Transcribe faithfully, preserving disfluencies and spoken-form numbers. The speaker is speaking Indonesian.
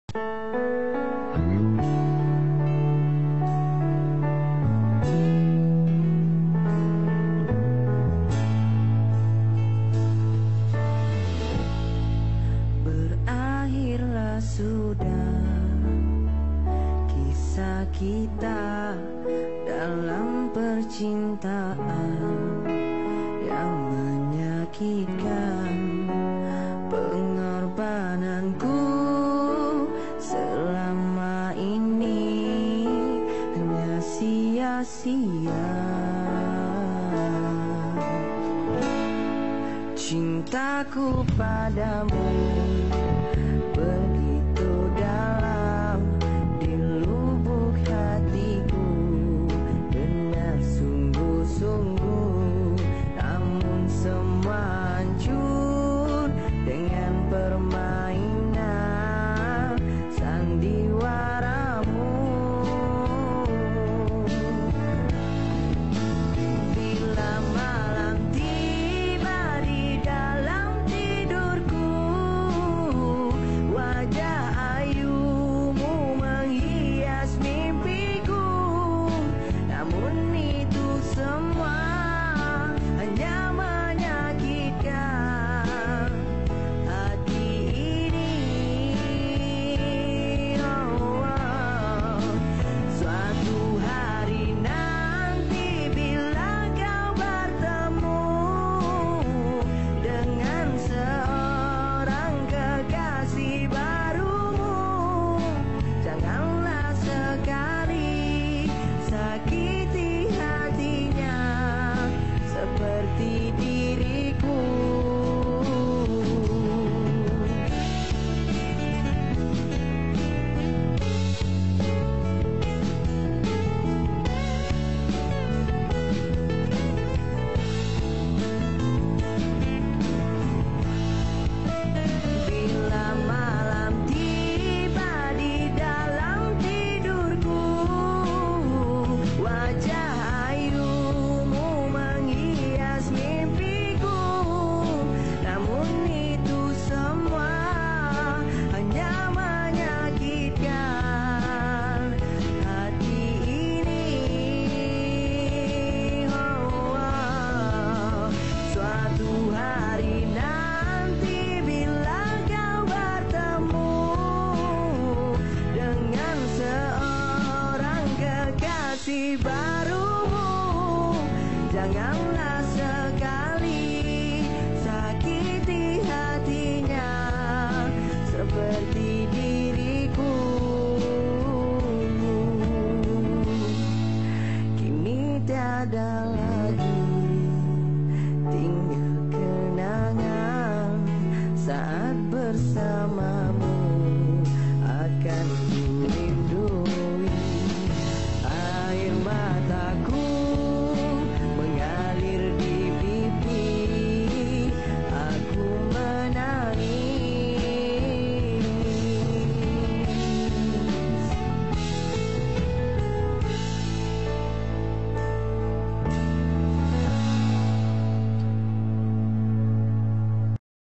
Berakhirlah sudah kisah kita dalam percintaan yang menyakitkan. Pengorbananku selama ini hanya sia-sia. Cintaku padamu begitu dalam di lubuk hatiku dengan sungguh-sungguh, namun semua hancur dengan permainan sandiwaramu. Bila malam tiba di dalam tidurku, wajah ayumu menghias mimpiku, namun itu semua hanya menyakitkan hati ini. Oh, oh. Suatu hari nanti bila kau bertemu dengan seorang kekasih barumu, janganlah sekali sakiti hatinya seperti diriku. Bila malam tiba di dalam tidurku, wajah ayumu menghias mimpiku, namun itu semua hanya menyakitkan hati ini. Oh, oh. Suatu hari nanti bila kau bertemu dengan seorang kekasih barumu, janganlah sekali sakiti hatinya seperti diriku. Kini tiada lagi tinggal kenangan saat bersama